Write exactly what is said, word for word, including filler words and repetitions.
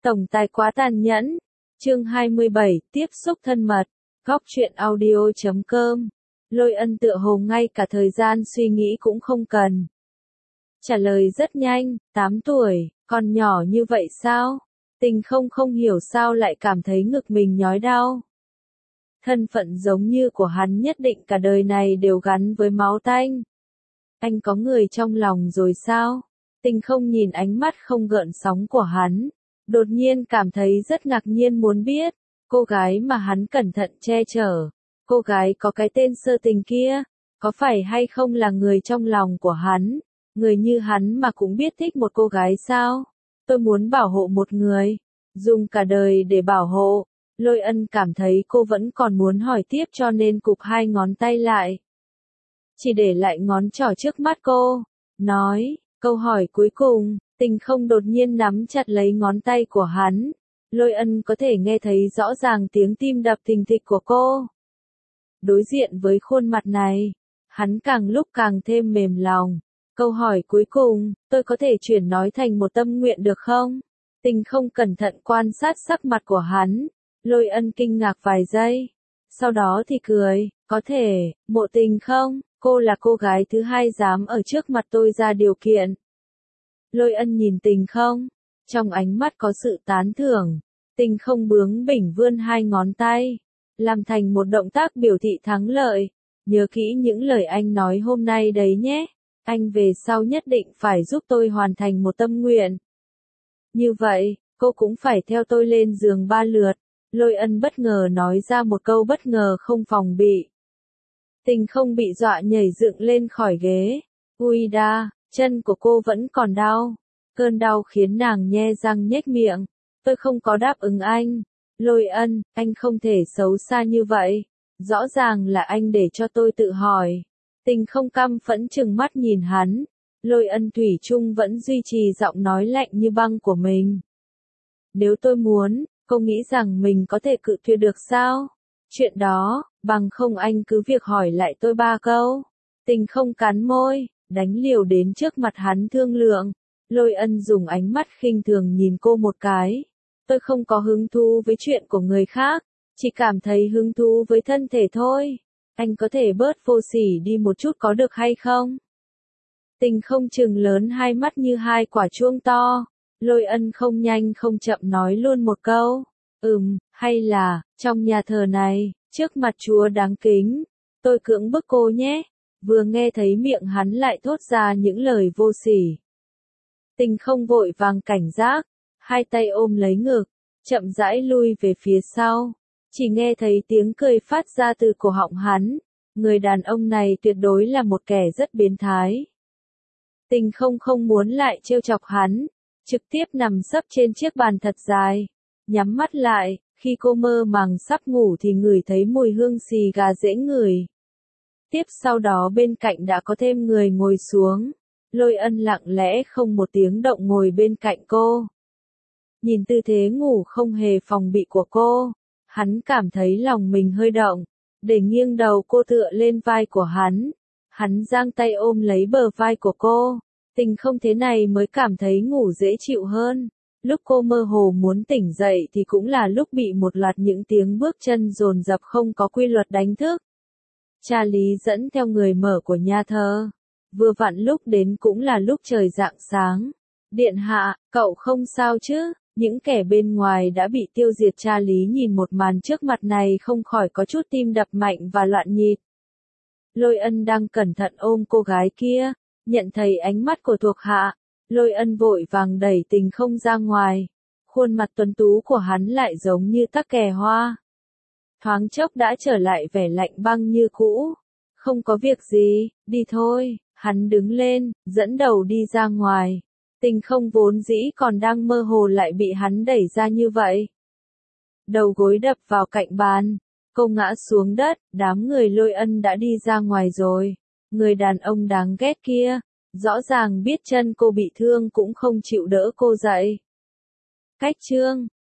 Tổng tài quá tàn nhẫn. Chương hai mươi bảy, tiếp xúc thân mật. Góc truyện audio chấm com. Lôi Ân tựa hồ ngay cả thời gian suy nghĩ cũng không cần. Trả lời rất nhanh, tám tuổi, còn nhỏ như vậy sao? Tình không không hiểu sao lại cảm thấy ngực mình nhói đau. Thân phận giống như của hắn nhất định cả đời này đều gắn với máu tanh. Anh có người trong lòng rồi sao? Tình không nhìn ánh mắt không gợn sóng của hắn. Đột nhiên cảm thấy rất ngạc nhiên muốn biết, cô gái mà hắn cẩn thận che chở, cô gái có cái tên Sơ Tình kia, có phải hay không là người trong lòng của hắn, người như hắn mà cũng biết thích một cô gái sao? Tôi muốn bảo hộ một người, dùng cả đời để bảo hộ. Lôi Ân cảm thấy cô vẫn còn muốn hỏi tiếp cho nên cụp hai ngón tay lại. Chỉ để lại ngón trỏ trước mắt cô, nói, câu hỏi cuối cùng. Tình không đột nhiên nắm chặt lấy ngón tay của hắn. Lôi Ân có thể nghe thấy rõ ràng tiếng tim đập thình thịch của cô. Đối diện với khuôn mặt này, hắn càng lúc càng thêm mềm lòng. Câu hỏi cuối cùng, tôi có thể chuyển nói thành một tâm nguyện được không? Tình không cẩn thận quan sát sắc mặt của hắn. Lôi Ân kinh ngạc vài giây. Sau đó thì cười, có thể, Mộ Tình không? Cô là cô gái thứ hai dám ở trước mặt tôi ra điều kiện. Lôi Ân nhìn Tình không, trong ánh mắt có sự tán thưởng. Tình không bướng bỉnh vươn hai ngón tay, làm thành một động tác biểu thị thắng lợi. Nhớ kỹ những lời anh nói hôm nay đấy nhé, anh về sau nhất định phải giúp tôi hoàn thành một tâm nguyện. Như vậy, cô cũng phải theo tôi lên giường ba lượt. Lôi Ân bất ngờ nói ra một câu bất ngờ không phòng bị. Tình không bị dọa nhảy dựng lên khỏi ghế. Ui đa, chân của cô vẫn còn đau. Cơn đau khiến nàng nhe răng nhếch miệng. Tôi không có đáp ứng anh. Lôi Ân, anh không thể xấu xa như vậy. Rõ ràng là anh để cho tôi tự hỏi. Tình không căm phẫn trừng mắt nhìn hắn. Lôi Ân thủy chung vẫn duy trì giọng nói lạnh như băng của mình. Nếu tôi muốn, cô nghĩ rằng mình có thể cự tuyệt được sao? Chuyện đó, bằng không anh cứ việc hỏi lại tôi ba câu. Tình không cắn môi, đánh liều đến trước mặt hắn thương lượng. Lôi Ân dùng ánh mắt khinh thường nhìn cô một cái. Tôi không có hứng thú với chuyện của người khác, chỉ cảm thấy hứng thú với thân thể thôi. Anh có thể bớt vô sỉ đi một chút có được hay không? Tình không chừng lớn hai mắt như hai quả chuông to. Lôi Ân không nhanh không chậm nói luôn một câu. Ừm, hay là, trong nhà thờ này, trước mặt Chúa đáng kính, tôi cưỡng bức cô nhé. Vừa nghe thấy miệng hắn lại thốt ra những lời vô sỉ. Tình không vội vàng cảnh giác, hai tay ôm lấy ngực, chậm rãi lui về phía sau. Chỉ nghe thấy tiếng cười phát ra từ cổ họng hắn. Người đàn ông này tuyệt đối là một kẻ rất biến thái. Tình không không muốn lại trêu chọc hắn, trực tiếp nằm sấp trên chiếc bàn thật dài, nhắm mắt lại. Khi cô mơ màng sắp ngủ thì ngửi thấy mùi hương xì gà dễ ngửi. Tiếp sau đó bên cạnh đã có thêm người ngồi xuống. Lôi Ân lặng lẽ không một tiếng động ngồi bên cạnh cô. Nhìn tư thế ngủ không hề phòng bị của cô, hắn cảm thấy lòng mình hơi động, để nghiêng đầu cô tựa lên vai của hắn. Hắn giang tay ôm lấy bờ vai của cô. Tình không thế này mới cảm thấy ngủ dễ chịu hơn. Lúc cô mơ hồ muốn tỉnh dậy thì cũng là lúc bị một loạt những tiếng bước chân dồn dập không có quy luật đánh thức. Cha Lý dẫn theo người mở của nhà thờ. Vừa vặn lúc đến cũng là lúc trời rạng sáng. Điện hạ, cậu không sao chứ? Những kẻ bên ngoài đã bị tiêu diệt. Cha Lý nhìn một màn trước mặt này không khỏi có chút tim đập mạnh và loạn nhịp. Lôi Ân đang cẩn thận ôm cô gái kia, nhận thấy ánh mắt của thuộc hạ. Lôi Ân vội vàng đẩy Tình không ra ngoài. Khuôn mặt tuấn tú của hắn lại giống như tắc kè hoa. Thoáng chốc đã trở lại vẻ lạnh băng như cũ. Không có việc gì, đi thôi. Hắn đứng lên, dẫn đầu đi ra ngoài. Tình không vốn dĩ còn đang mơ hồ lại bị hắn đẩy ra như vậy. Đầu gối đập vào cạnh bàn. Cô ngã xuống đất, đám người Lôi Ân đã đi ra ngoài rồi. Người đàn ông đáng ghét kia, rõ ràng biết chân cô bị thương cũng không chịu đỡ cô dậy. Cách chương